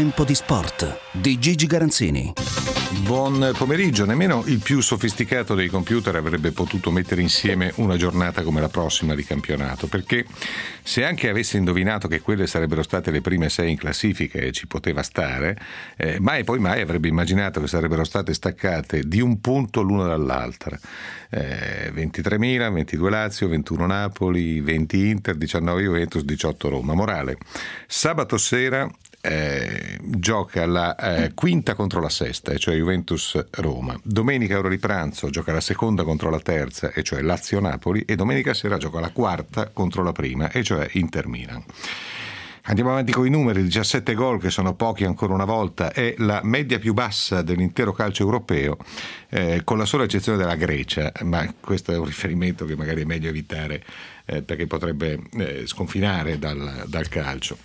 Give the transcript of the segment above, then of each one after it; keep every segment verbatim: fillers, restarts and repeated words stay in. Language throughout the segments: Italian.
Tempo di sport di Gigi Garanzini. Buon pomeriggio. Nemmeno il più sofisticato dei computer avrebbe potuto mettere insieme una giornata come la prossima di campionato, perché se anche avesse indovinato che quelle sarebbero state le prime sei in classifica e ci poteva stare, eh, mai e poi mai avrebbe immaginato che sarebbero state staccate di un punto l'una dall'altra. Eh, ventitré Milan, ventidue Lazio, ventuno Napoli, venti Inter, diciannove Juventus, diciotto Roma. Morale: sabato sera Eh, gioca la eh, quinta contro la sesta, cioè Juventus-Roma. Domenica ora di pranzo gioca la seconda contro la terza, e cioè Lazio-Napoli, e domenica sera gioca la quarta contro la prima, e cioè Inter-Milan. Andiamo avanti con i numeri. diciassette gol, che sono pochi ancora una volta, è la media più bassa dell'intero calcio europeo, eh, con la sola eccezione della Grecia, ma questo è un riferimento che magari è meglio evitare, eh, perché potrebbe eh, sconfinare dal, dal calcio.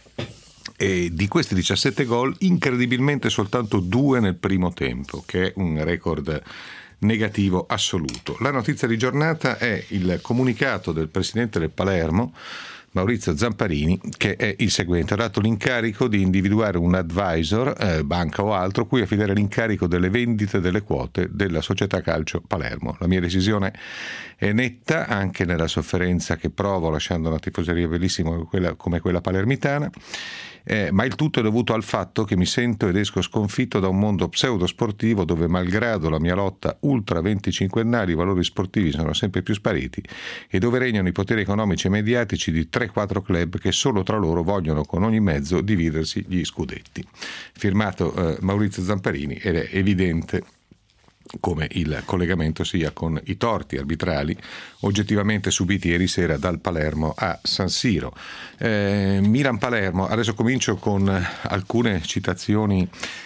E di questi diciassette gol, incredibilmente soltanto due nel primo tempo, che è un record negativo assoluto. La notizia di giornata è il comunicato del presidente del Palermo, Maurizio Zamparini, che è il seguente: ha dato l'incarico di individuare un advisor, eh, banca o altro, cui affidare l'incarico delle vendite delle quote della società calcio Palermo. La mia decisione è netta, anche nella sofferenza che provo lasciando una tifoseria bellissima come quella, come quella palermitana, eh, ma il tutto è dovuto al fatto che mi sento ed esco sconfitto da un mondo pseudosportivo dove, malgrado la mia lotta ultra venticinquennale, i valori sportivi sono sempre più spariti e dove regnano i poteri economici e mediatici di tre quattro club che solo tra loro vogliono con ogni mezzo dividersi gli scudetti. Firmato eh, Maurizio Zamparini, ed è evidente come il collegamento sia con i torti arbitrali oggettivamente subiti ieri sera dal Palermo a San Siro. Eh, Milan-Palermo, adesso comincio con alcune citazioni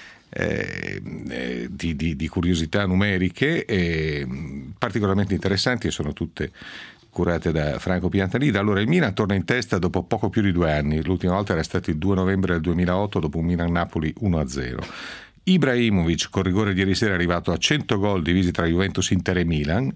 eh, di, di, di curiosità numeriche eh, particolarmente interessanti, e sono tutte curate da Franco Piantanida. Allora, il Milan torna in testa dopo poco più di due anni. L'ultima volta era stato il due novembre del duemilaotto, dopo un Milan-Napoli uno a zero. Ibrahimovic, con rigore di ieri sera, è arrivato a cento gol divisi tra Juventus, Inter e Milan,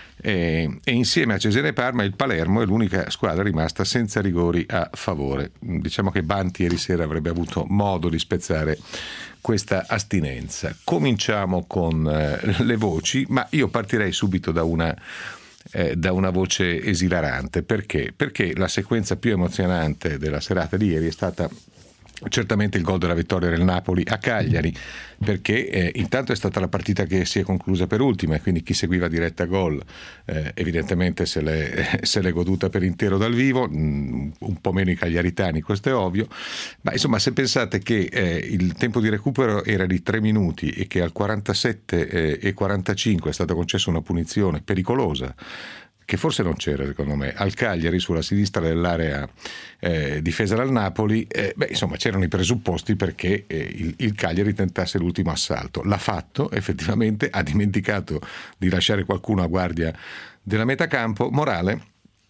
e, e insieme a Cesena e Parma il Palermo è l'unica squadra rimasta senza rigori a favore. Diciamo che Banti ieri sera avrebbe avuto modo di spezzare questa astinenza. Cominciamo con eh, le voci, ma io partirei subito da una Eh, da una voce esilarante. Perché? Perché la sequenza più emozionante della serata di ieri è stata certamente il gol della vittoria del Napoli a Cagliari, perché eh, intanto è stata la partita che si è conclusa per ultima, e quindi chi seguiva diretta gol eh, evidentemente se l'è, se l'è goduta per intero dal vivo, mh, un po' meno i cagliaritani, questo è ovvio, ma insomma, se pensate che eh, il tempo di recupero era di tre minuti e che al quarantasette eh, e quarantacinque è stata concessa una punizione pericolosa, che forse non c'era secondo me, al Cagliari sulla sinistra dell'area eh, difesa dal Napoli, eh, beh insomma c'erano i presupposti perché eh, il, il Cagliari tentasse l'ultimo assalto. L'ha fatto effettivamente, ha dimenticato di lasciare qualcuno a guardia della metacampo. Morale: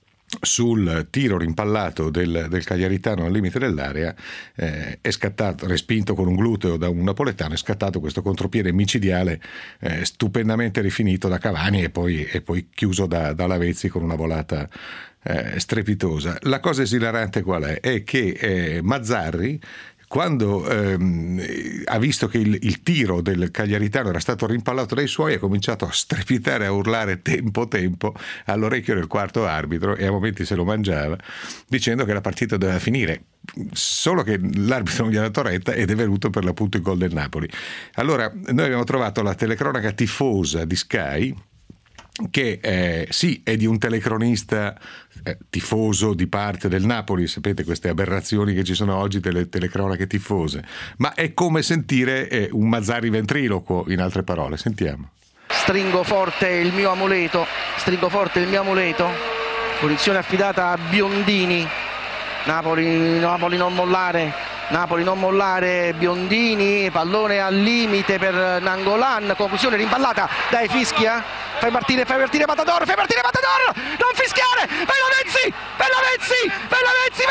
sul tiro rimpallato del, del cagliaritano al limite dell'area eh, è scattato, respinto con un gluteo da un napoletano, è scattato questo contropiede micidiale eh, stupendamente rifinito da Cavani e poi, e poi chiuso da, da Lavezzi con una volata eh, strepitosa. La cosa esilarante qual è? È che eh, Mazzarri, quando ehm, ha visto che il, il tiro del cagliaritano era stato rimpallato dai suoi, ha cominciato a strepitare, a urlare tempo tempo all'orecchio del quarto arbitro, e a momenti se lo mangiava, dicendo che la partita doveva finire. Solo che l'arbitro non gli ha dato retta ed è venuto per l'appunto il gol del Napoli. Allora, noi abbiamo trovato la telecronaca tifosa di Sky, che eh, sì, è di un telecronista eh, tifoso di parte del Napoli. Sapete queste aberrazioni che ci sono oggi delle telecronache tifose, ma è come sentire eh, un Mazzarri ventriloquo, in altre parole. Sentiamo. Stringo forte il mio amuleto, stringo forte il mio amuleto, punizione affidata a Biondini. Napoli, Napoli non mollare, Napoli non mollare, Biondini, pallone al limite per Nangolan, conclusione rimpallata dai Fischia, fai partire, fai partire Matador, fai partire Matador, non fischiare, Velovezzi, Velovezzi, Velovezzi,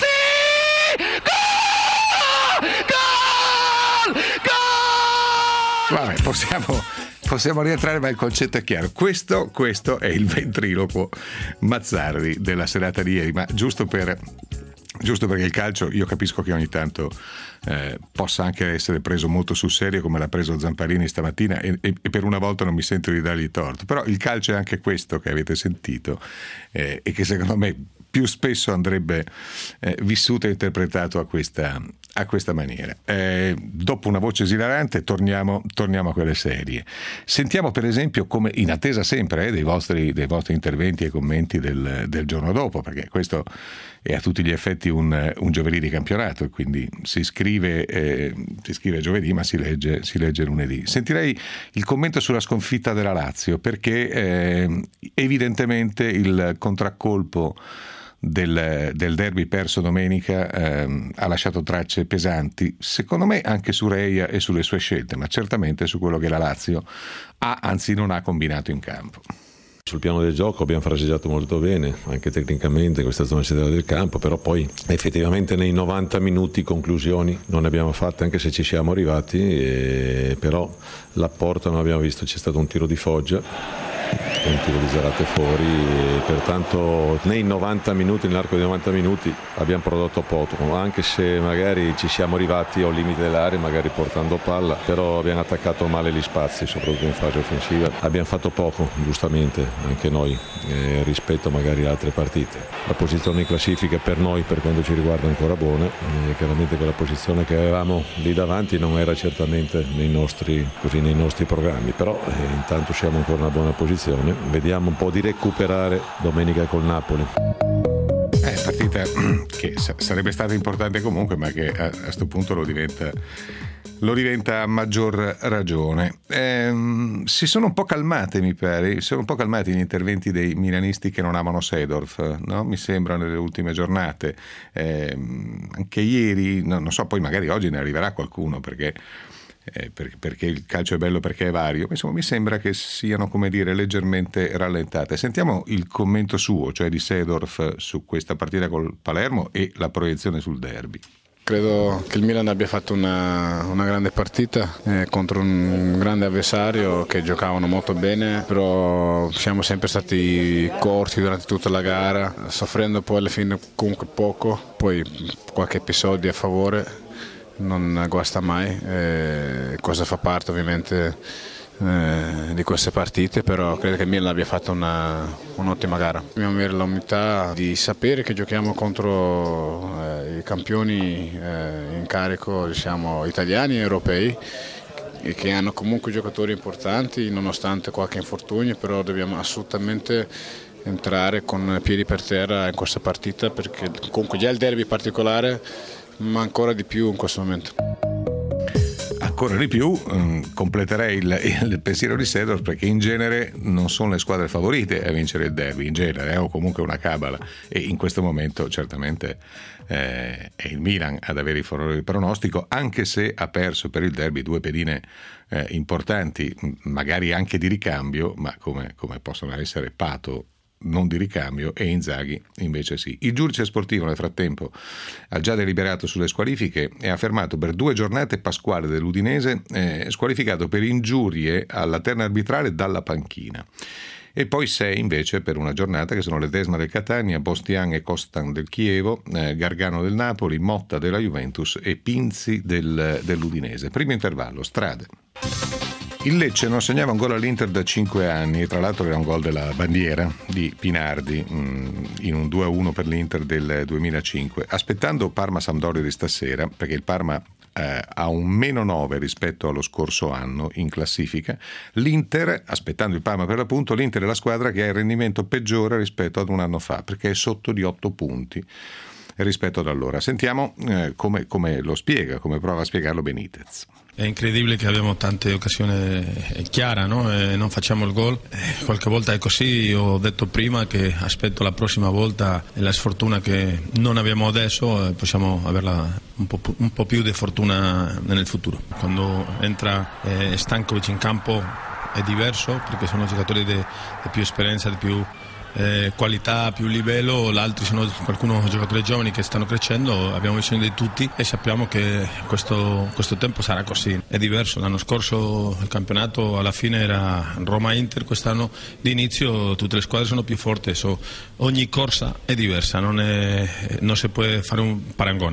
Velovezzi, gol, gol, gol! Vabbè, possiamo... Possiamo rientrare, ma il concetto è chiaro. Questo, questo è il ventriloquo Mazzarri della serata di ieri, ma giusto per giusto perché il calcio, io capisco che ogni tanto eh, possa anche essere preso molto sul serio, come l'ha preso Zamparini stamattina, e, e, e per una volta non mi sento di dargli torto, però il calcio è anche questo che avete sentito eh, e che secondo me più spesso andrebbe eh, vissuto e interpretato a questa, a questa maniera. Eh, dopo una voce esilarante torniamo, torniamo a quelle serie. Sentiamo per esempio, come in attesa sempre eh, dei, vostri, dei vostri interventi e commenti del, del giorno dopo, perché questo è a tutti gli effetti un, un giovedì di campionato, e quindi si scrive, eh, si scrive giovedì ma si legge, si legge lunedì. Sentirei il commento sulla sconfitta della Lazio, perché eh, evidentemente il contraccolpo Del, del derby perso domenica ehm, ha lasciato tracce pesanti, secondo me anche su Reia e sulle sue scelte, ma certamente su quello che la Lazio ha, anzi non ha combinato in campo. Sul piano del gioco abbiamo fraseggiato molto bene, anche tecnicamente in questa zona centrale del campo, però poi effettivamente nei novanta minuti conclusioni non ne abbiamo fatte, anche se ci siamo arrivati, e però l'apporto non abbiamo visto. C'è stato un tiro di Foggia, un tiro di Zarate fuori, e pertanto nei novanta minuti, nell'arco di novanta minuti abbiamo prodotto poco, anche se magari ci siamo arrivati al limite dell'area, magari portando palla, però abbiamo attaccato male gli spazi, soprattutto in fase offensiva. Abbiamo fatto poco, giustamente, anche noi, eh, rispetto magari a altre partite. La posizione in classifica per noi, per quanto ci riguarda, è ancora buona, e chiaramente quella posizione che avevamo lì davanti non era certamente nei nostri, così, nei nostri programmi, però eh, intanto siamo ancora in una buona posizione. Vediamo un po' di recuperare domenica col Napoli. È partita che sarebbe stata importante comunque, ma che a questo punto lo diventa, lo diventa a maggior ragione. Ehm, si sono un po' calmate, mi pare, si sono un po' calmati gli interventi dei milanisti che non amano Seedorf, no? Mi sembra, nelle ultime giornate. Ehm, anche ieri, no, non so, poi magari oggi ne arriverà qualcuno, perché Eh, per, perché il calcio è bello perché è vario. Insomma, mi sembra che siano, come dire, leggermente rallentate. Sentiamo il commento suo, cioè di Seedorf, su questa partita col Palermo e la proiezione sul derby. Credo che il Milan abbia fatto una, una grande partita eh, contro un grande avversario, che giocavano molto bene, però siamo sempre stati corti durante tutta la gara, soffrendo poi alla fine comunque poco, poi qualche episodio a favore non guasta mai, eh, cosa fa parte ovviamente eh, di queste partite, però credo che il Milan abbia fatto una, un'ottima gara. Dobbiamo avere l'umiltà di sapere che giochiamo contro eh, i campioni eh, in carico, diciamo, italiani e europei, e che hanno comunque giocatori importanti nonostante qualche infortunio, però dobbiamo assolutamente entrare con piedi per terra in questa partita, perché comunque già il derby è particolare, ma ancora di più in questo momento. Ancora di più, um, completerei il, il pensiero di Seedorf, perché in genere non sono le squadre favorite a vincere il derby, in genere, eh, o comunque una cabala, e in questo momento certamente eh, è il Milan ad avere il favore del pronostico, anche se ha perso per il derby due pedine eh, importanti, magari anche di ricambio, ma come, come possono essere Pato, non di ricambio, e Inzaghi invece sì. Il giudice sportivo nel frattempo ha già deliberato sulle squalifiche e ha fermato per due giornate Pasquale dell'Udinese, eh, squalificato per ingiurie alla terna arbitrale dalla panchina, e poi sei invece per una giornata, che sono Ledesma del Catania, Bostian e Costan del Chievo, eh, Gargano del Napoli, Motta della Juventus e Pinzi del, dell'Udinese. Primo intervallo, strade. Il Lecce non segnava un gol all'Inter da cinque anni, e tra l'altro era un gol della bandiera di Pinardi mh, in un due a uno per l'Inter del duemilacinque. Aspettando Parma-Sampdoria di stasera, perché il Parma eh, ha un meno nove rispetto allo scorso anno in classifica, l'Inter, aspettando il Parma per l'appunto, l'Inter è la squadra che ha il rendimento peggiore rispetto ad un anno fa, perché è sotto di otto punti rispetto ad allora. Sentiamo eh, come, come lo spiega, come prova a spiegarlo Benitez. È incredibile che abbiamo tante occasioni chiare, no? E non facciamo il gol. Eh, qualche volta è così. Io ho detto prima che aspetto la prossima volta la sfortuna che non abbiamo adesso, e possiamo averla un po', un po' più di fortuna nel futuro. Quando entra eh, Stankovic in campo è diverso, perché sono giocatori di più esperienza, di più eh, qualità, più livello, l'altri sono qualcuno giocatori giovani che stanno crescendo, abbiamo bisogno di tutti e sappiamo che questo, questo tempo sarà così. È diverso, l'anno scorso il campionato alla fine era Roma-Inter, quest'anno d'inizio tutte le squadre sono più forti, so, ogni corsa è diversa, non, è, non si può fare un parangone.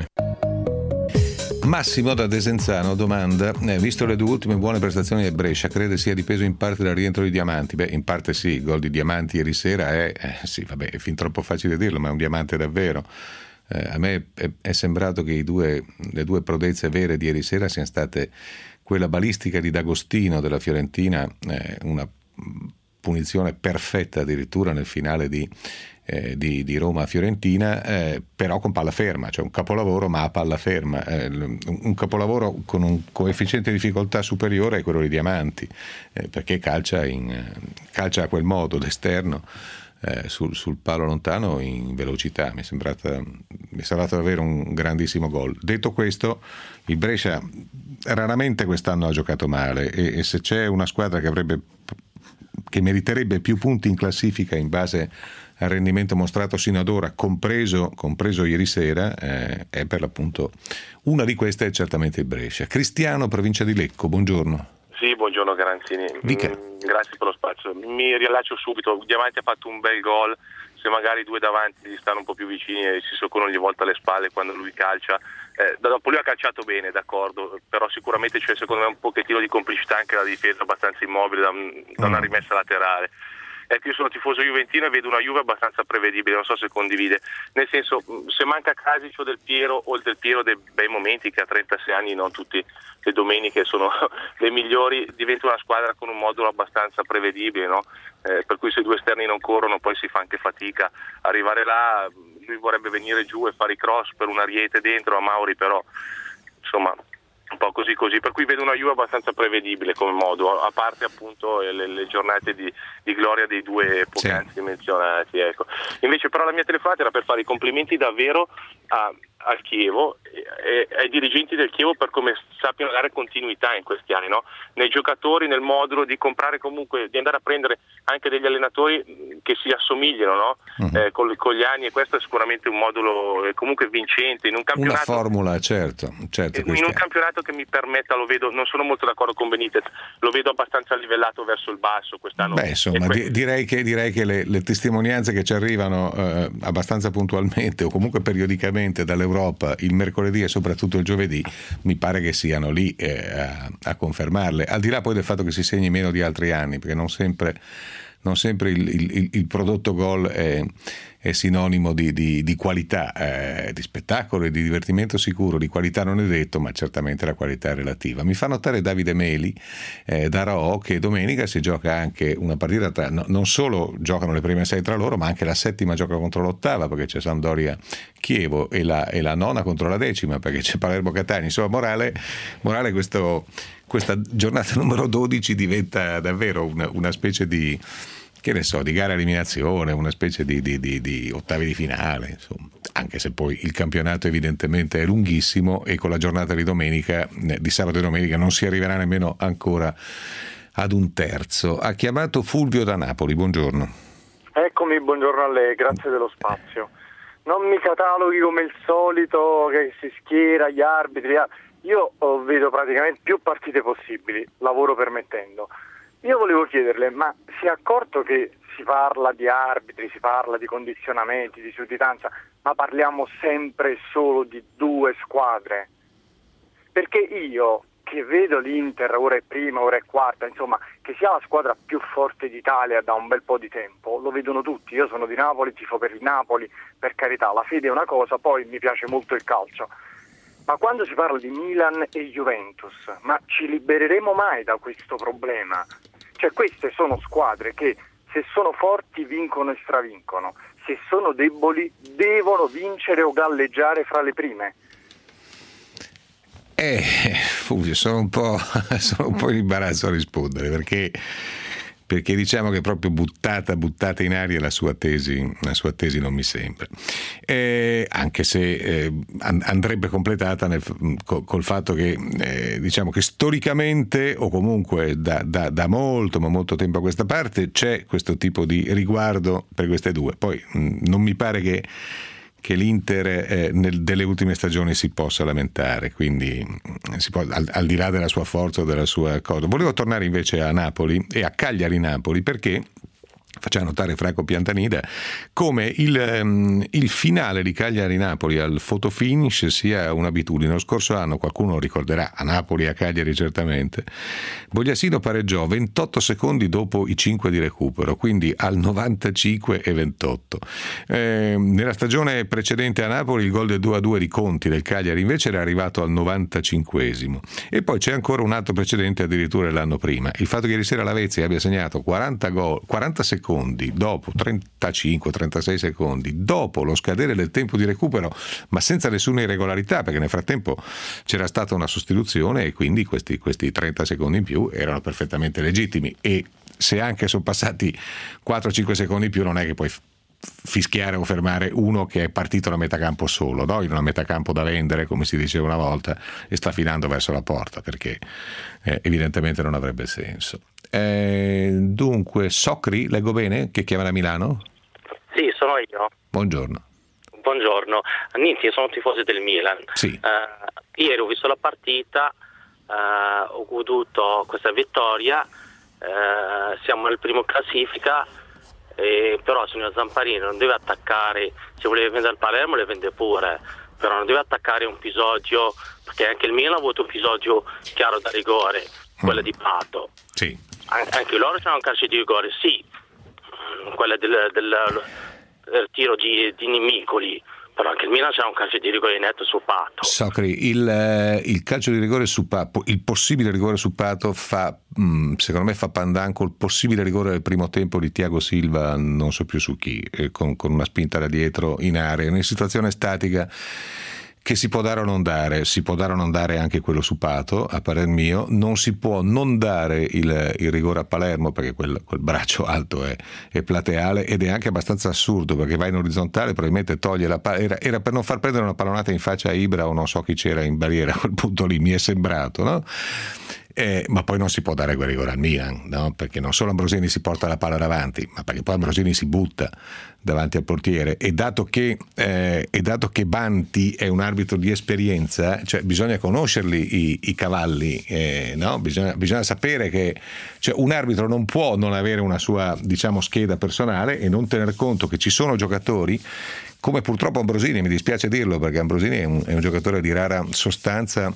Massimo da Desenzano domanda, eh, visto le due ultime buone prestazioni del Brescia, crede sia dipeso in parte dal rientro di Diamanti? Beh, in parte sì, il gol di Diamanti ieri sera è, eh, sì, vabbè, è fin troppo facile dirlo, ma è un diamante davvero. Eh, a me è, è sembrato che i due, le due prodezze vere di ieri sera siano state quella balistica di D'Agostino della Fiorentina, eh, una punizione perfetta addirittura nel finale di Eh, di, di Roma-Fiorentina, eh, però con palla ferma, cioè un capolavoro ma a palla ferma, eh, un capolavoro con un coefficiente di difficoltà superiore a quello di Diamanti, eh, perché calcia, in, calcia a quel modo d'esterno eh, sul, sul palo lontano in velocità. Mi è sembrata, mi è sembrato davvero un grandissimo gol. Detto questo, il Brescia raramente quest'anno ha giocato male e, e se c'è una squadra che avrebbe che meriterebbe più punti in classifica in base al rendimento mostrato sino ad ora, compreso, compreso ieri sera, eh, è per l'appunto una di queste è certamente il Brescia. Cristiano, provincia di Lecco, buongiorno. Sì, buongiorno Garanzini. Dica. Mm, grazie per lo spazio. Mi riallaccio subito. Diamanti ha fatto un bel gol, se magari i due davanti gli stanno un po' più vicini e si soccorrono ogni volta alle spalle quando lui calcia. Eh, dopo lui ha calciato bene, d'accordo, però sicuramente c'è secondo me un pochettino di complicità anche la difesa abbastanza immobile da, da una rimessa laterale. Ecco, io sono tifoso juventino e vedo una Juve abbastanza prevedibile, non so se condivide, nel senso, se manca Krasic o Del Piero o il Del Piero dei bei momenti, che a trentasei anni non tutte le domeniche sono le migliori, diventa una squadra con un modulo abbastanza prevedibile, no? Eh, per cui se i due esterni non corrono poi si fa anche fatica arrivare là. Lui vorrebbe venire giù e fare i cross per un Ariete dentro, a Mauri però insomma un po' così così, per cui vedo una Juve abbastanza prevedibile come modo, a parte appunto le, le giornate di, di gloria dei due poc'anzi sì. menzionati, ecco. Invece però la mia telefonata era per fare i complimenti davvero a, al Chievo e, e ai dirigenti del Chievo per come sappiano dare continuità in questi anni, no? Nei giocatori, nel modulo di comprare comunque, di andare a prendere anche degli allenatori che si assomigliano, no? Uh-huh. Eh, con, con gli anni, e questo è sicuramente un modulo eh, comunque vincente in un campionato. Una formula, certo, certo in un campionato che mi permetta, lo vedo, non sono molto d'accordo con Benitez, lo vedo abbastanza livellato verso il basso quest'anno. Beh, insomma, que- di- direi che, direi che le, le testimonianze che ci arrivano eh, abbastanza puntualmente o comunque periodicamente dall'Europa il mercoledì e soprattutto il giovedì mi pare che siano lì eh, a, a confermarle, al di là poi del fatto che si segni meno di altri anni, perché non sempre, non sempre il, il, il prodotto gol è, è sinonimo di, di, di qualità, eh, di spettacolo e di divertimento sicuro, di qualità non è detto, ma certamente la qualità è relativa. Mi fa notare Davide Meli eh, da Rho che domenica si gioca anche una partita tra, no, non solo giocano le prime sei tra loro, ma anche la settima gioca contro l'ottava, perché c'è Sampdoria Chievo, e la, e la nona contro la decima, perché c'è Palermo Catania. Insomma, morale, morale questo, questa giornata numero dodici diventa davvero una, una specie di, che ne so, di gara eliminazione, una specie di, di, di, di ottavi di finale, insomma. Anche se poi il campionato evidentemente è lunghissimo e con la giornata di domenica, di sabato e domenica, non si arriverà nemmeno ancora ad un terzo. Ha chiamato Fulvio da Napoli, buongiorno. Eccomi, buongiorno a lei, grazie dello spazio. Non mi cataloghi come il solito che si schiera gli arbitri, io vedo praticamente più partite possibili, lavoro permettendo. Io volevo chiederle, ma si è accorto che si parla di arbitri, si parla di condizionamenti, di sudditanza, ma parliamo sempre solo di due squadre? Perché io, che vedo l'Inter, ora è prima, ora è quarta, insomma, che sia la squadra più forte d'Italia da un bel po' di tempo, lo vedono tutti. Io sono di Napoli, tifo per il Napoli, per carità, la fede è una cosa, poi mi piace molto il calcio. Ma quando si parla di Milan e Juventus, ma ci libereremo mai da questo problema? Cioè, queste sono squadre che se sono forti vincono e stravincono, se sono deboli devono vincere o galleggiare fra le prime. Eh, Fulvio, sono un po', sono un po' in imbarazzo a rispondere, perché perché diciamo che proprio buttata buttata in aria la sua tesi, la sua tesi non mi sembra, eh, anche se eh, andrebbe completata nel, col, col fatto che eh, diciamo che storicamente o comunque da, da, da molto ma molto tempo a questa parte c'è questo tipo di riguardo per queste due. Poi mh, non mi pare che che l'Inter eh, nel, delle ultime stagioni si possa lamentare, quindi si può, al, al di là della sua forza o della sua cosa. Volevo tornare invece a Napoli e a Cagliari-Napoli, perché faceva notare Franco Piantanida come il, um, il finale di Cagliari-Napoli al fotofinish sia un'abitudine. Lo scorso anno, qualcuno lo ricorderà, a Napoli e a Cagliari certamente, Bogliasino pareggiò ventotto secondi dopo i cinque di recupero, quindi al novantacinque e ventotto. Eh, nella stagione precedente a Napoli il gol del due a due di Conti del Cagliari invece era arrivato al novantacinquesimo, e poi c'è ancora un altro precedente addirittura l'anno prima. Il fatto che ieri sera l'Avezzi abbia segnato quaranta gol, quaranta secondi dopo trentacinque trentasei secondi dopo lo scadere del tempo di recupero, ma senza nessuna irregolarità, perché nel frattempo c'era stata una sostituzione e quindi questi, questi trenta secondi in più erano perfettamente legittimi, e se anche sono passati quattro cinque secondi in più non è che puoi fischiare o fermare uno che è partito da metà campo solo, no? In una metà campo da vendere, come si diceva una volta, e sta filando verso la porta, perché eh, evidentemente non avrebbe senso. Eh, dunque, Socri, leggo bene, che chiama da Milano? Sì, sono io. Buongiorno. Buongiorno. Niente, io sono tifoso del Milan. Sì. Uh, ieri ho visto la partita, uh, ho goduto questa vittoria, uh, siamo nel primo classifica, eh, però il signor Zamparini non deve attaccare, se voleva vendere il Palermo le vende pure, però non deve attaccare un episodio, perché anche il Milan ha avuto un episodio chiaro da rigore, quella mm. di Pato. Sì. Anche loro c'è un calcio di rigore, sì, quella del, del, del tiro di, di Nimicoli, però anche il Milan c'è un calcio di rigore netto su Pato. Socri, il, il calcio di rigore su Pato, il possibile rigore su Pato fa, secondo me fa pandan col possibile rigore del primo tempo di Thiago Silva, non so più su chi, con, con una spinta da dietro in area, in una situazione statica che si può dare o non dare. Si può dare o non dare anche quello su Pato, a parer mio. Non si può non dare il, il rigore a Palermo, perché quel, quel braccio alto è, è plateale, ed è anche abbastanza assurdo, perché va in orizzontale, probabilmente toglie la palla, era, era per non far prendere una pallonata in faccia a Ibra o non so chi c'era in barriera a quel punto lì, mi è sembrato, no? Eh, ma poi non si può dare quel rigore al Milan, no? Perché non solo Ambrosini si porta la palla davanti, ma perché poi Ambrosini si butta davanti al portiere, e dato che, eh, e dato che Banti è un arbitro di esperienza, cioè bisogna conoscerli i, i cavalli, eh, no? bisogna, bisogna sapere che, cioè, un arbitro non può non avere una sua, diciamo, scheda personale e non tener conto che ci sono giocatori come purtroppo Ambrosini, mi dispiace dirlo perché Ambrosini è un, è un giocatore di rara sostanza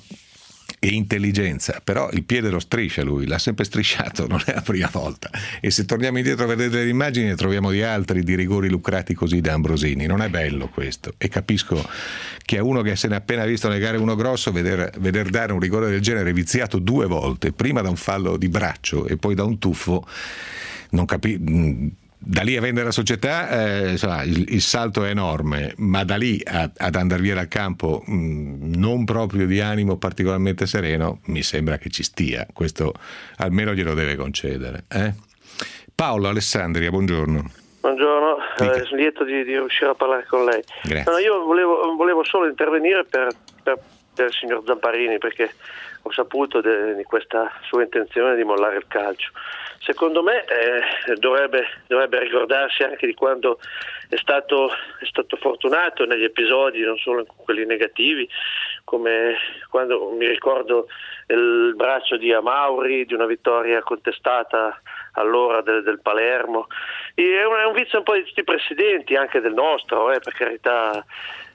e intelligenza, però il piede lo striscia lui, l'ha sempre strisciato, non è la prima volta, e se torniamo indietro a vedere delle immagini ne troviamo di altri di rigori lucrati così da Ambrosini. Non è bello questo, e capisco che a uno che se ne è appena visto negare uno grosso veder, veder dare un rigore del genere viziato due volte, prima da un fallo di braccio e poi da un tuffo, non capisco. Da lì a vendere la società, eh, insomma, il, il salto è enorme, ma da lì a, ad andare via dal campo mh, non proprio di animo particolarmente sereno, mi sembra che ci stia. Questo almeno glielo deve concedere. Eh? Paolo Alessandria, buongiorno. Buongiorno, eh, sono lieto di, di riuscire a parlare con lei. No, io volevo, volevo solo intervenire per, per, per il signor Zamparini, perché ho saputo de, di questa sua intenzione di mollare il calcio. Secondo me eh, dovrebbe, dovrebbe ricordarsi anche di quando è stato, è stato fortunato negli episodi, non solo in quelli negativi, come quando mi ricordo il braccio di Amauri, di una vittoria contestata allora del, del Palermo. E è, un, è un vizio un po' di tutti i presidenti, anche del nostro, eh, per carità.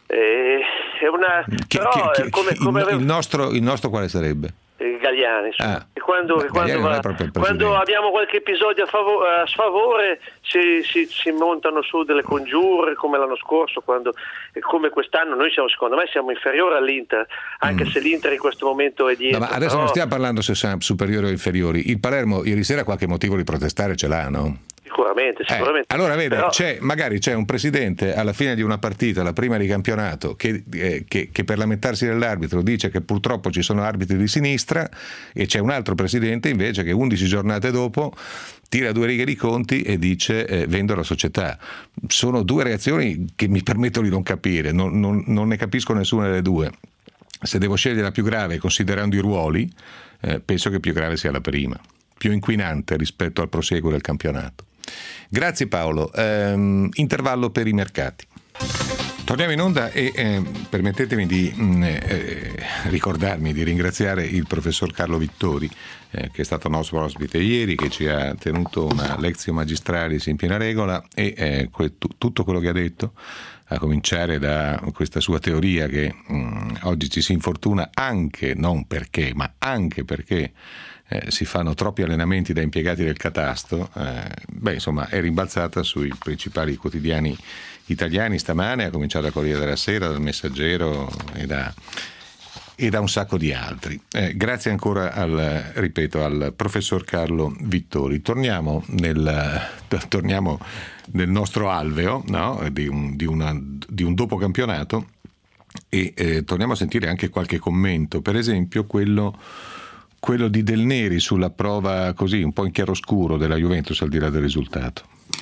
Eh, è una, che, però, che, che, come, come il, il, nostro, il nostro quale sarebbe? Galliani, ah, e quando, e quando, va, quando abbiamo qualche episodio a, favore, a sfavore si, si, si montano su delle congiure, come l'anno scorso, quando, e come quest'anno. Noi siamo, secondo me siamo inferiori all'Inter, anche mm. se l'Inter in questo momento è dietro. No, ma adesso però... non stiamo parlando se siamo superiori o inferiori. Il Palermo ieri sera qualche motivo di protestare ce l'ha, no? Sicuramente, sicuramente. Eh, allora vede, Però... c'è, magari c'è un presidente alla fine di una partita, la prima di campionato, che, eh, che, che per lamentarsi dell'arbitro dice che purtroppo ci sono arbitri di sinistra, e c'è un altro presidente invece che undici giornate dopo tira due righe di conti e dice eh, vendo la società. Sono due reazioni che mi permetto di non capire, non, non, non ne capisco nessuna delle due. Se devo scegliere la più grave considerando i ruoli, eh, penso che più grave sia la prima, più inquinante rispetto al proseguo del campionato. Grazie Paolo. Ehm, intervallo per i mercati. Torniamo in onda e eh, permettetemi di mh, eh, ricordarmi di ringraziare il professor Carlo Vittori, eh, che è stato nostro ospite ieri, che ci ha tenuto una lezione magistralis in piena regola, e eh, que- t- tutto quello che ha detto, a cominciare da questa sua teoria che mh, oggi ci si infortuna anche, non perché, ma anche perché Eh, si fanno troppi allenamenti da impiegati del catasto, eh, beh insomma è rimbalzata sui principali quotidiani italiani stamane, a cominciare da Corriere della Sera, dal Messaggero e da, e da un sacco di altri. Eh, grazie ancora al, ripeto, al professor Carlo Vittori. Torniamo nel, torniamo nel nostro alveo, no? di, un, di, una, di un dopo campionato, e eh, torniamo a sentire anche qualche commento, per esempio quello quello di Del Neri sulla prova così un po' in chiaroscuro della Juventus al di là del risultato.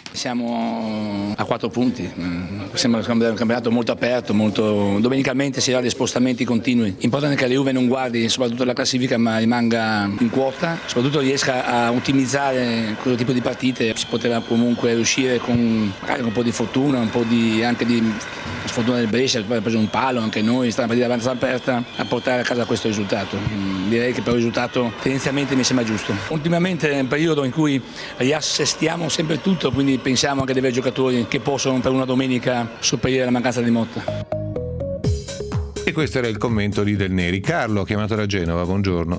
Siamo a quattro punti, sembra un campionato molto aperto, molto... domenicalmente si ha degli spostamenti continui. L'importante è che la Juve non guardi soprattutto la classifica ma rimanga in quota, soprattutto riesca a ottimizzare questo tipo di partite. Si poteva comunque riuscire con magari un po' di fortuna, un po' di, anche di sfortuna del Brescia, poi ha preso un palo anche noi, sta una partita abbastanza aperta, a portare a casa questo risultato. Direi che per il risultato tendenzialmente mi sembra giusto. Ultimamente è un periodo in cui riassestiamo sempre tutto, quindi pensiamo anche di avere giocatori che possono per una domenica sopperire la mancanza di Motta. E questo era il commento di Del Neri. Carlo, chiamato da Genova, buongiorno.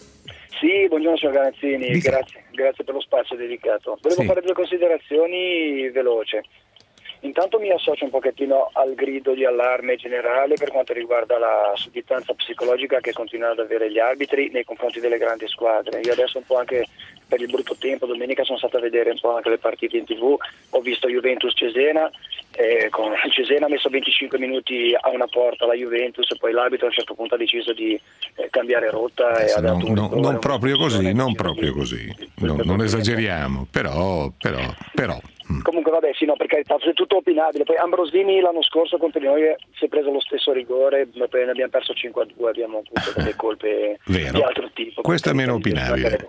Sì, buongiorno signor Garanzini, grazie, grazie per lo spazio dedicato. Volevo sì. fare due considerazioni veloci. Intanto mi associo un pochettino al grido di allarme generale per quanto riguarda la sudditanza psicologica che continuano ad avere gli arbitri nei confronti delle grandi squadre. Io adesso un po' anche per il brutto tempo, domenica sono stato a vedere un po' anche le partite in tv, ho visto Juventus-Cesena, eh, con Cesena ha messo venticinque minuti a una porta la Juventus e poi l'arbitro a un certo punto ha deciso di eh, cambiare rotta. E eh, ha no, dato no, un non proprio così, non proprio così, no, non esageriamo, però, però, però. Comunque vabbè sì, no, per carità, è tutto opinabile. Poi Ambrosini l'anno scorso contro di noi si è preso lo stesso rigore, ma poi ne abbiamo perso cinque a due, abbiamo avuto delle colpe Vero. di altro tipo. Questo è meno opinabile.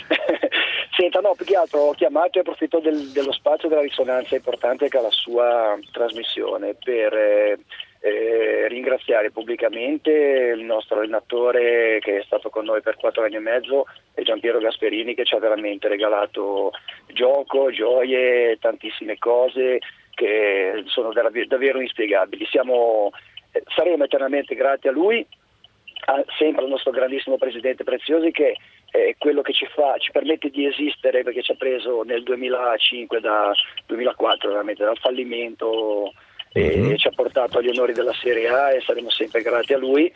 Senta, no, più che altro ho chiamato e approfitto del, dello spazio e della risonanza importante che ha la sua trasmissione per eh, eh, ringraziare pubblicamente il nostro allenatore che è stato con noi per quattro anni e mezzo, e Giampiero Gasperini, che ci ha veramente regalato gioco, gioie, tantissime cose che sono davvero inspiegabili. Siamo, eh, saremo eternamente grati a lui, a, sempre al nostro grandissimo presidente Preziosi, che è quello che ci fa, ci permette di esistere, perché ci ha preso nel duemilacinque, da duemilaquattro veramente dal fallimento, mm-hmm. e ci ha portato agli onori della Serie A, e saremo sempre grati a lui.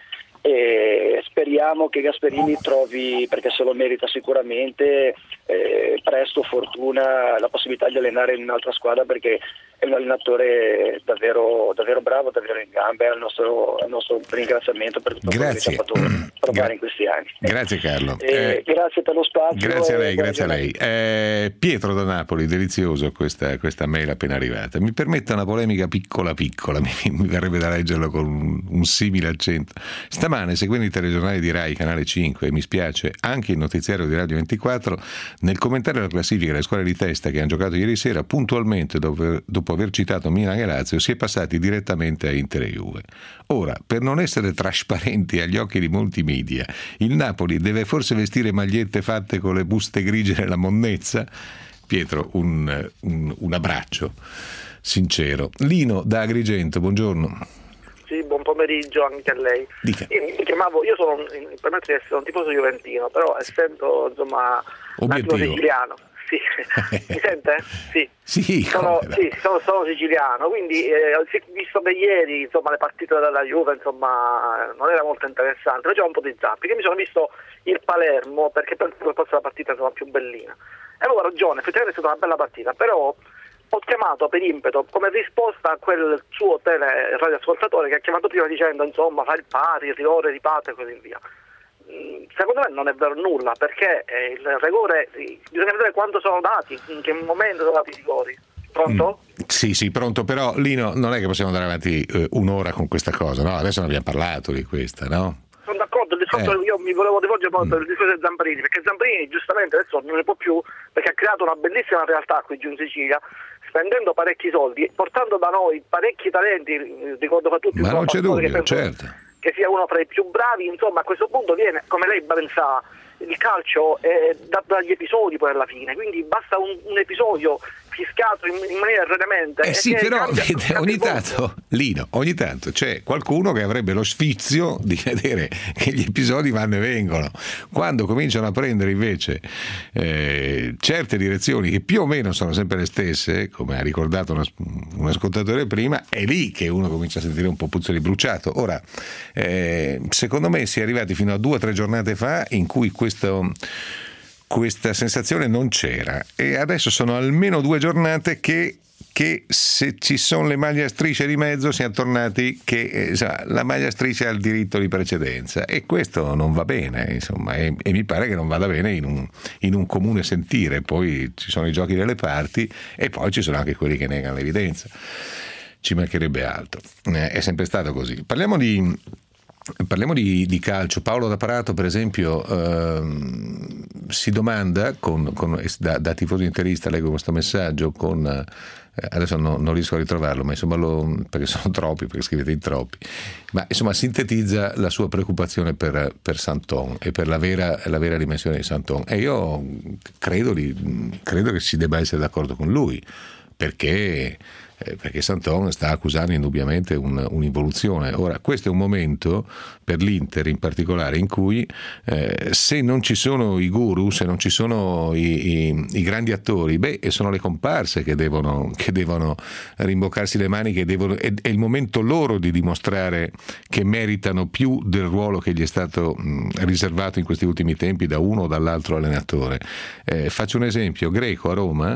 E speriamo che Gasperini trovi, perché se lo merita sicuramente, eh, presto fortuna, la possibilità di allenare in un'altra squadra, perché è un allenatore davvero, davvero bravo, davvero in gamba, e al nostro, al nostro ringraziamento per tutto quello che ci ha fatto provare Gra- in questi anni. Grazie Carlo. Eh, eh, grazie per lo spazio. Grazie a lei, grazie a lei. Eh, Pietro da Napoli, delizioso questa, questa mail appena arrivata. Mi permetta una polemica piccola piccola, mi, mi verrebbe da leggerlo con un, un simile accento. Stamane, seguendo i telegiornali di Rai, Canale cinque, e mi spiace anche il notiziario di Radio ventiquattro, nel commentare la classifica delle squadre di testa che hanno giocato ieri sera, puntualmente dopo, dopo aver citato Milan e Lazio, si è passati direttamente a Inter e Juve. Ora, per non essere trasparenti agli occhi di molti media, il Napoli deve forse vestire magliette fatte con le buste grigie nella monnezza? Pietro, un, un, un abbraccio sincero. Lino da Agrigento, buongiorno. Sì, buon pomeriggio anche a lei. Dica. Io mi chiamavo, io sono, permetto di essere un tifoso juventino, però essendo insomma Obiettivo. nativo siciliano. Sì. Mi sente? Sì. Sì, sono, sì sono, sono siciliano, quindi eh, visto che ieri insomma le partite della Juve insomma non era molto interessante, faceva un po' di zappi, che mi sono visto il Palermo perché penso che fosse la partita insomma più bellina. avevo ragione, effettivamente è stata una bella partita, però ho chiamato per impeto come risposta a quel suo tele radioascoltatore che ha chiamato prima dicendo insomma fa il pari, il rigore riparte e così via. Secondo me non è vero nulla, perché il rigore bisogna vedere quando sono dati, in che momento sono dati i rigori. Pronto? Mm, sì, sì, pronto, però Lino, non è che possiamo andare avanti eh, un'ora con questa cosa, no? Adesso ne abbiamo parlato di questa, no? Sono d'accordo, il discorso eh. io mi volevo rivolgere molto al discorso di Zamparini, perché Zamparini giustamente adesso non ne può più, perché ha creato una bellissima realtà qui giù in Sicilia, spendendo parecchi soldi, portando da noi parecchi talenti, ricordo fra tutti. Ma non c'è dubbio, che certo. Che sia uno fra i più bravi, insomma a questo punto viene, come lei ben sa, il calcio è dato dagli episodi poi alla fine, quindi basta un, un episodio fischiato in, in maniera erroneamente. Eh sì, però vede, ogni tanto, Lino, ogni tanto c'è qualcuno che avrebbe lo sfizio di vedere che gli episodi vanno e vengono. Quando cominciano a prendere invece eh, certe direzioni che più o meno sono sempre le stesse, come ha ricordato uno, un ascoltatore prima, è lì che uno comincia a sentire un po' puzza di bruciato. Ora, eh, secondo me si è arrivati fino a due o tre giornate fa in cui questo questa sensazione non c'era, e adesso sono almeno due giornate che, che se ci sono le maglie a strisce di mezzo siamo tornati che eh, sa, la maglia a strisce ha il diritto di precedenza, e questo non va bene, insomma, e, e mi pare che non vada bene in un, in un comune sentire. Poi ci sono i giochi delle parti e poi ci sono anche quelli che negano l'evidenza, ci mancherebbe altro, eh, è sempre stato così. Parliamo di Parliamo di, di calcio. Paolo da Prato, per esempio, ehm, si domanda, con, con, da, da tifoso interista, leggo questo messaggio, con, eh, adesso no, non riesco a ritrovarlo, ma insomma lo, perché sono troppi, perché scrivete in troppi, ma insomma sintetizza la sua preoccupazione per, per Santon e per la vera, la vera dimensione di Santon, e io credo, di, credo che si debba essere d'accordo con lui, perché perché Santon sta accusando indubbiamente un, un'involuzione. Ora, questo è un momento per l'Inter in particolare in cui eh, se non ci sono i guru, se non ci sono i, i, i grandi attori, beh, sono le comparse che devono, che devono rimboccarsi le maniche, che devono, è, è il momento loro di dimostrare che meritano più del ruolo che gli è stato mh, riservato in questi ultimi tempi da uno o dall'altro allenatore. Eh, faccio un esempio: Greco a Roma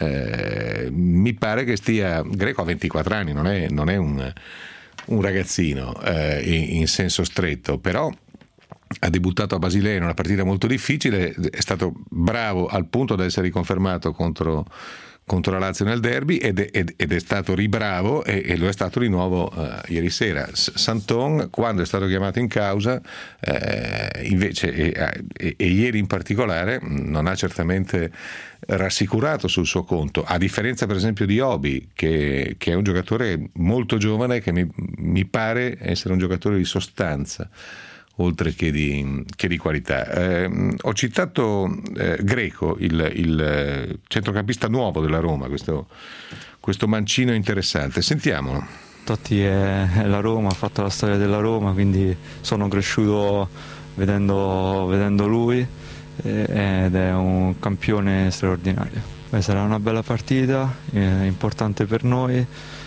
eh, mi pare che stia, Greco ha ventiquattro anni, non è, non è un, un ragazzino eh, in, in senso stretto, però ha debuttato a Basilea in una partita molto difficile, è stato bravo al punto da essere riconfermato contro, contro la Lazio nel derby, ed è, ed, ed è stato ribravo e, e lo è stato di nuovo uh, ieri sera. Santon, quando è stato chiamato in causa, eh, invece e, e, e ieri in particolare, non ha certamente rassicurato sul suo conto, a differenza per esempio di Obi, che, che è un giocatore molto giovane, che mi, mi pare essere un giocatore di sostanza oltre che di, che di qualità. Eh, ho citato eh, Greco, il, il centrocampista nuovo della Roma, questo, questo mancino interessante. Sentiamolo. Totti è, è la Roma, ha fatto la storia della Roma, quindi sono cresciuto vedendo, vedendo lui, eh, ed è un campione straordinario. Beh, sarà una bella partita, eh, importante per noi,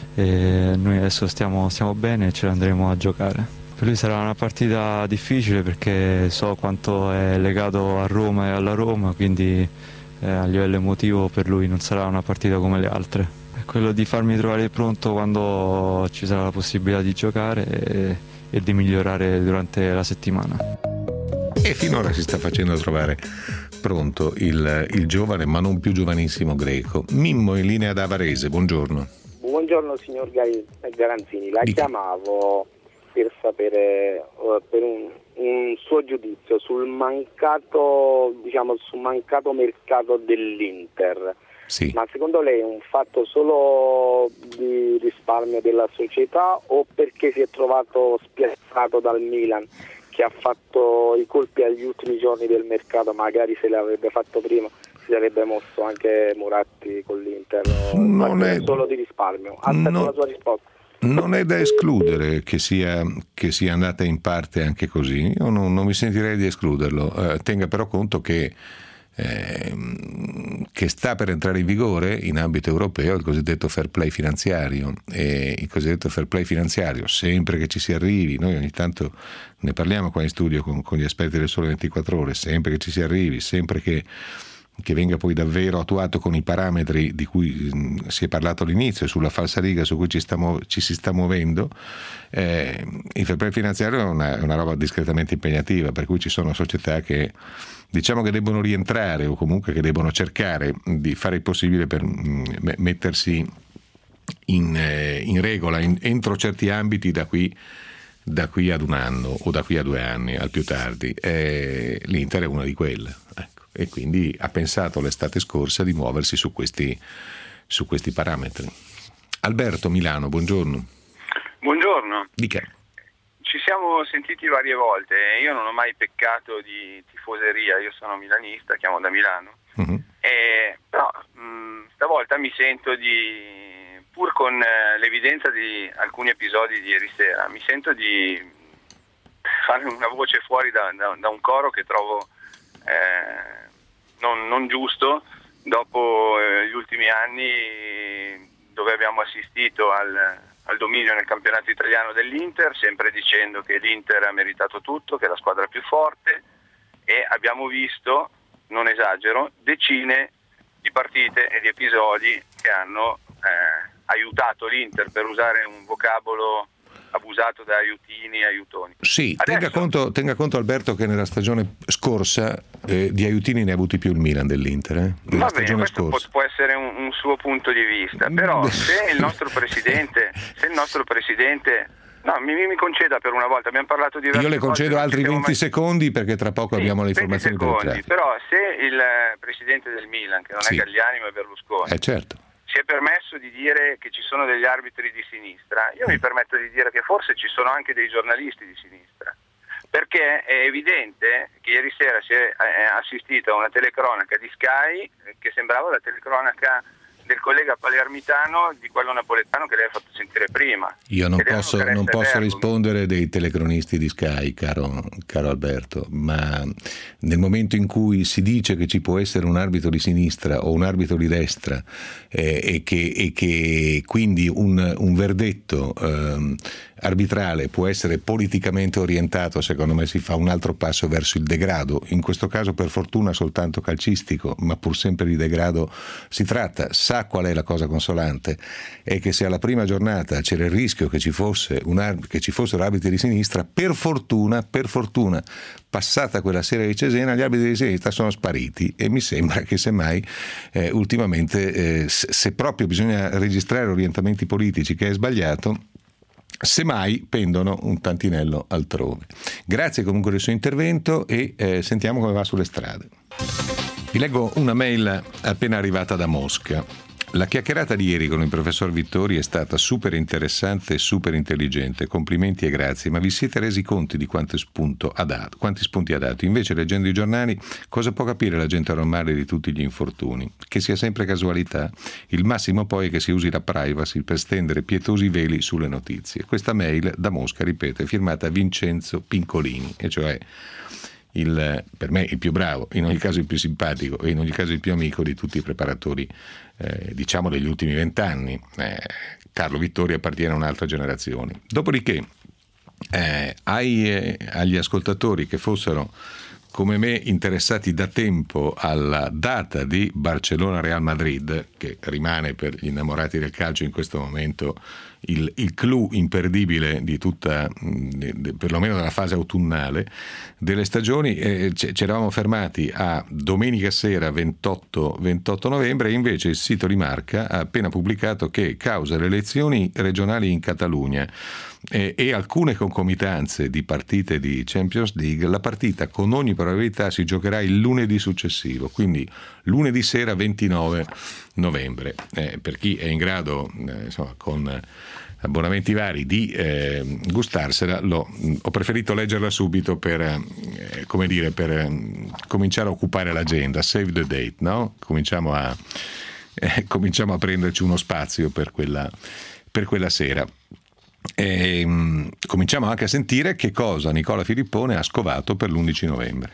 e noi adesso stiamo, stiamo bene e ce l'andremo a giocare. Per lui sarà una partita difficile perché so quanto è legato a Roma e alla Roma, quindi eh, a livello emotivo per lui non sarà una partita come le altre. È quello di farmi trovare pronto quando ci sarà la possibilità di giocare e, e di migliorare durante la settimana. E finora si sta facendo trovare pronto il, il giovane ma non più giovanissimo Greco. Mimmo in linea da Varese, buongiorno. Buongiorno signor Garanzini, la Dica. chiamavo per sapere uh, per un, un suo giudizio sul mancato, diciamo, sul mancato mercato dell'Inter. Sì. Ma secondo lei è un fatto solo di risparmio della società o perché si è trovato spiazzato dal Milan, che ha fatto i colpi agli ultimi giorni del mercato? Magari se l'avrebbe fatto prima si sarebbe mosso anche Muratti con l'Inter. Non è solo di risparmio. Aspetto no. la sua risposta. Non è da escludere che sia, che sia andata in parte anche così, io non, non mi sentirei di escluderlo. Eh, tenga però conto che, eh, che sta per entrare in vigore in ambito europeo il cosiddetto fair play finanziario, e il cosiddetto fair play finanziario, sempre che ci si arrivi, noi ogni tanto ne parliamo qua in studio con, con gli esperti del Sole ventiquattro Ore, sempre che ci si arrivi, sempre che che venga poi davvero attuato con i parametri di cui mh, si è parlato all'inizio, sulla falsariga su cui ci, sta, ci si sta muovendo, eh, il fair play finanziario è una, è una roba discretamente impegnativa, per cui ci sono società che diciamo che debbono rientrare o comunque che debbono cercare di fare il possibile per mh, mettersi in, eh, in regola in, entro certi ambiti da qui da qui ad un anno o da qui a due anni al più tardi. Eh, l'Inter è una di quelle, ecco, e quindi ha pensato l'estate scorsa di muoversi su questi, su questi parametri. Alberto, Milano, buongiorno. Buongiorno. Dica. Ci siamo sentiti varie volte, io non ho mai peccato di tifoseria, io sono milanista, chiamo da Milano, uh-huh. e, però mh, stavolta mi sento di pur con eh, l'evidenza di alcuni episodi di ieri sera, mi sento di fare una voce fuori da, da, da un coro che trovo eh, non, non giusto dopo eh, gli ultimi anni dove abbiamo assistito al, al dominio nel campionato italiano dell'Inter, sempre dicendo che l'Inter ha meritato tutto, che è la squadra più forte, e abbiamo visto, non esagero, decine di partite e di episodi che hanno eh, aiutato l'Inter, per usare un vocabolo abusato da aiutini e aiutoni. Sì, Adesso, tenga conto, tenga conto Alberto che nella stagione scorsa eh, di aiutini ne ha avuti più il Milan dell'Inter. Eh? Va bene, questo può, può essere un, un suo punto di vista, però se il nostro presidente, se il nostro presidente no, mi, mi conceda per una volta, abbiamo parlato di io le concedo altri venti mai... secondi perché tra poco sì, abbiamo le informazioni secondi, però se il presidente del Milan, che non sì. è Galliani ma Berlusconi, eh certo. si è permesso di dire che ci sono degli arbitri di sinistra, io mi permetto di dire che forse ci sono anche dei giornalisti di sinistra, perché è evidente che ieri sera si è assistito a una telecronaca di Sky che sembrava la telecronaca del collega palermitano di quello napoletano che lei ha fatto sentire prima. Io non posso, non posso rispondere dei telecronisti di Sky, caro, caro Alberto, ma nel momento in cui si dice che ci può essere un arbitro di sinistra o un arbitro di destra eh, e, che, e che quindi un, un verdetto eh, arbitrale può essere politicamente orientato, secondo me si fa un altro passo verso il degrado, in questo caso per fortuna soltanto calcistico, ma pur sempre di degrado si tratta. Sa qual è la cosa consolante? È che se alla prima giornata c'era il rischio che ci fosse un arbitro, che ci fossero arbitri di sinistra, per fortuna, per fortuna, passata quella sera di Cesena, gli arbitri di sinistra sono spariti, e mi sembra che semmai eh, ultimamente eh, se proprio bisogna registrare orientamenti politici, che è sbagliato, semmai pendono un tantinello altrove. Grazie comunque del suo intervento e eh, sentiamo come va sulle strade. Vi leggo una mail appena arrivata da Mosca. La chiacchierata di ieri con il professor Vittori è stata super interessante e super intelligente, complimenti e grazie, ma vi siete resi conto di quanto spunto ha dato, quanti spunti ha dato? Invece, leggendo i giornali, cosa può capire la gente normale di tutti gli infortuni? Che sia sempre casualità? Il massimo poi è che si usi la privacy per stendere pietosi veli sulle notizie. Questa mail da Mosca, ripeto, è firmata Vincenzo Pincolini, e cioè il, per me il più bravo, in ogni caso il più simpatico e in ogni caso il più amico di tutti i preparatori eh, diciamo degli ultimi vent'anni. eh, Carlo Vittori appartiene a un'altra generazione. Dopodiché eh, ai, eh, agli ascoltatori che fossero come me interessati da tempo alla data di Barcellona-Real Madrid, che rimane per gli innamorati del calcio in questo momento il, il clou imperdibile di tutta, di, di, perlomeno della fase autunnale delle stagioni, eh, ci eravamo fermati a domenica sera ventotto novembre, e invece il sito di Marca ha appena pubblicato che, causa le elezioni regionali in Catalogna e, e alcune concomitanze di partite di Champions League, la partita con ogni probabilità si giocherà il lunedì successivo, quindi lunedì sera ventinove novembre. Eh, per chi è in grado, eh, insomma, con abbonamenti vari, di eh, gustarsela, l'ho, ho preferito leggerla subito per, eh, come dire, per eh, cominciare a occupare l'agenda, save the date, no? Cominciamo a, eh, cominciamo a prenderci uno spazio per quella, per quella sera. E, mh, cominciamo anche a sentire che cosa Nicola Filippone ha scovato per l'undici novembre.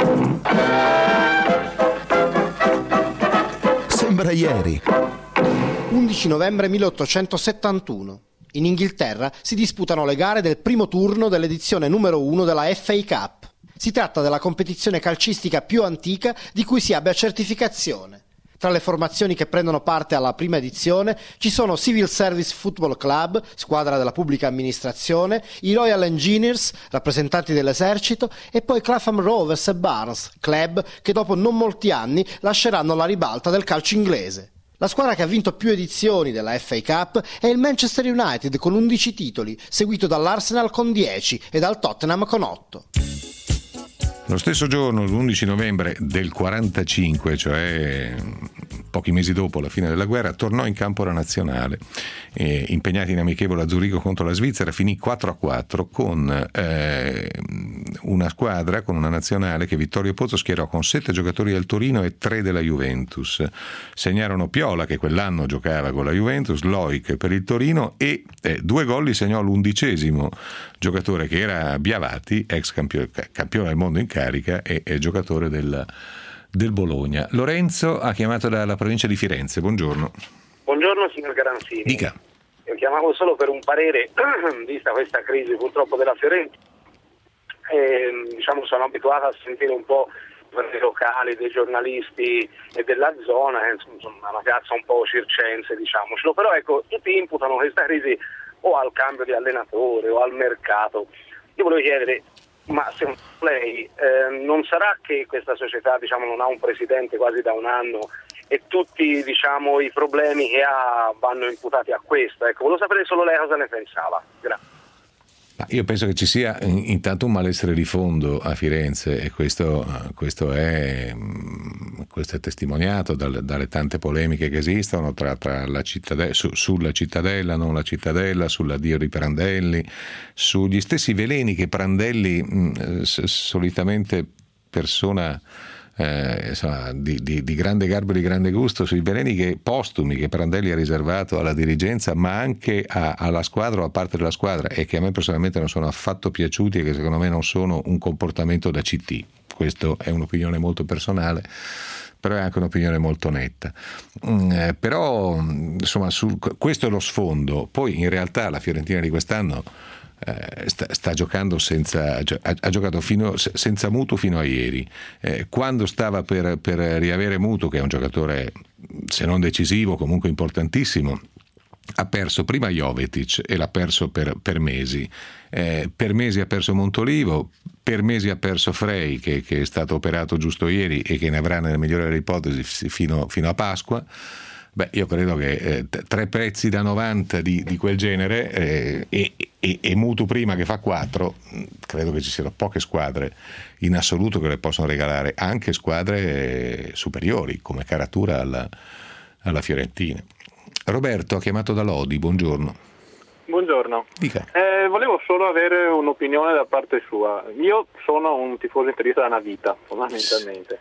Sembra ieri. undici novembre milleottocentosettantuno. In Inghilterra si disputano le gare del primo turno dell'edizione numero uno della F A Cup. Si tratta della competizione calcistica più antica di cui si abbia certificazione. Tra le formazioni che prendono parte alla prima edizione ci sono Civil Service Football Club, squadra della pubblica amministrazione, i Royal Engineers, rappresentanti dell'esercito, e poi Clapham Rovers e Barnes, club che dopo non molti anni lasceranno la ribalta del calcio inglese. La squadra che ha vinto più edizioni della F A Cup è il Manchester United con undici titoli, seguito dall'Arsenal con dieci e dal Tottenham con otto. Lo stesso giorno, l'undici novembre del quarantacinque, cioè pochi mesi dopo la fine della guerra, tornò in campo la nazionale. Eh, impegnati in amichevole a Zurigo contro la Svizzera, finì quattro a quattro con eh, una squadra, con una nazionale che Vittorio Pozzo schierò con sette giocatori del Torino e tre della Juventus. Segnarono Piola, che quell'anno giocava con la Juventus, Loic per il Torino, e eh, due gol li segnò l'undicesimo giocatore, che era Biavati, ex campione, campione del mondo in carica e, e giocatore del, del Bologna. Lorenzo ha chiamato dalla provincia di Firenze. Buongiorno. Buongiorno signor Garanzini. Dica. Io chiamavo solo per un parere, vista questa crisi purtroppo della Fiorentina. E, diciamo, sono abituato a sentire un po' i locali, dei giornalisti e della zona, insomma una piazza un po' circense, diciamocelo, però ecco, tutti imputano questa crisi o al cambio di allenatore o al mercato. Io volevo chiedere, ma secondo lei eh, non sarà che questa società, diciamo, non ha un presidente quasi da un anno e tutti, diciamo, i problemi che ha vanno imputati a questo? Ecco, volevo sapere solo lei cosa ne pensava. Grazie. Io penso che ci sia intanto un malessere di fondo a Firenze, e questo, questo, è, questo è testimoniato dalle, dalle tante polemiche che esistono tra, tra la cittadella, su, sulla cittadella, non la cittadella, sull'addio di Prandelli, sugli stessi veleni che Prandelli, mh, solitamente persona Eh, insomma, di, di, di grande garbo e di grande gusto, sui veleni che, postumi che Prandelli ha riservato alla dirigenza, ma anche a, alla squadra o a parte della squadra, e che a me personalmente non sono affatto piaciuti e che secondo me non sono un comportamento da C T. Questo è un'opinione molto personale, però è anche un'opinione molto netta. Mm, eh, però insomma, su, questo è lo sfondo. Poi in realtà la Fiorentina di quest'anno Eh, sta, sta giocando senza, ha, ha giocato fino, senza Mutu fino a ieri. Eh, quando stava per, per riavere Mutu, che è un giocatore se non decisivo comunque importantissimo, ha perso prima Jovetic e l'ha perso per, per mesi. Eh, per mesi ha perso Montolivo, per mesi ha perso Frey, che, che è stato operato giusto ieri e che ne avrà, nella migliore delle ipotesi, fino, fino a Pasqua. Beh, io credo che eh, tre prezzi da novanta di, di quel genere eh, e, e, e Mutu prima che fa quattro, credo che ci siano poche squadre in assoluto che le possono regalare, anche squadre eh, superiori come caratura alla, alla Fiorentina. Roberto ha chiamato da Lodi, buongiorno. Buongiorno. Dica. Eh, volevo solo avere un'opinione da parte sua. Io sono un tifoso interista da una vita, fondamentalmente.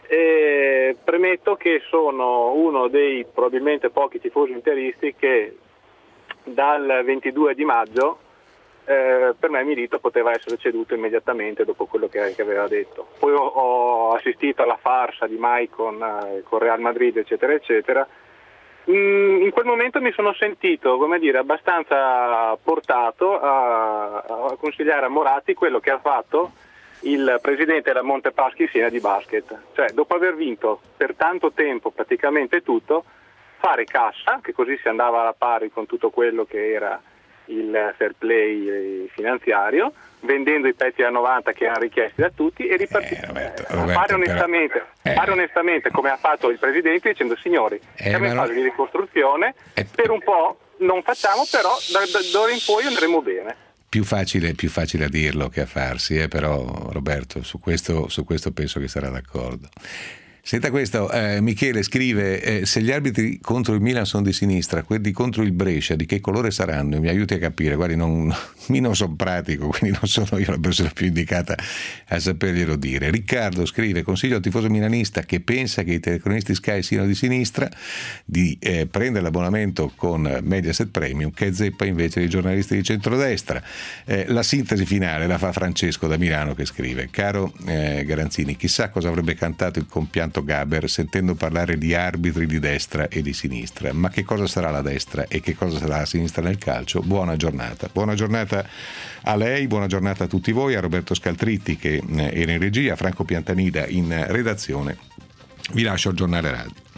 E premetto che sono uno dei probabilmente pochi tifosi interisti che dal ventidue di maggio eh, per me Milito poteva essere ceduto immediatamente dopo quello che, che aveva detto. Poi ho, ho assistito alla farsa di Maicon eh, con Real Madrid eccetera eccetera. Mm, in quel momento mi sono sentito, come dire, abbastanza portato a, a consigliare a Moratti quello che ha fatto il presidente della Montepaschi Siena di basket, cioè dopo aver vinto per tanto tempo praticamente tutto, fare cassa, che così si andava alla pari con tutto quello che era il fair play finanziario, vendendo i pezzi da novanta che erano richiesti da tutti e ripartire. Eh, Roberto, Roberto, fare, onestamente, però, fare onestamente come ha fatto il presidente, dicendo signori, eh, siamo in fase di ricostruzione, eh, per un po' non facciamo, però da, da, d'ora in poi andremo bene. Più facile, più facile a dirlo che a farsi, eh, però Roberto su questo, su questo penso che sarà d'accordo. Senta questo, eh, Michele scrive eh, se gli arbitri contro il Milan sono di sinistra, quelli contro il Brescia di che colore saranno? Mi aiuti a capire, guardi, non, io non sono pratico, quindi non sono io la persona più indicata a saperglielo dire. Riccardo scrive, consiglio al tifoso milanista che pensa che i telecronisti Sky siano di sinistra di eh, prendere l'abbonamento con Mediaset Premium, che zeppa invece i giornalisti di centrodestra. Eh, la sintesi finale la fa Francesco da Milano, che scrive, caro eh, Garanzini, chissà cosa avrebbe cantato il compianto quanto Gaber sentendo parlare di arbitri di destra e di sinistra. Ma che cosa sarà la destra e che cosa sarà la sinistra nel calcio? Buona giornata. Buona giornata a lei, buona giornata a tutti voi, a Roberto Scaltritti che è in regia, a Franco Piantanida in redazione. Vi lascio al giornale radio.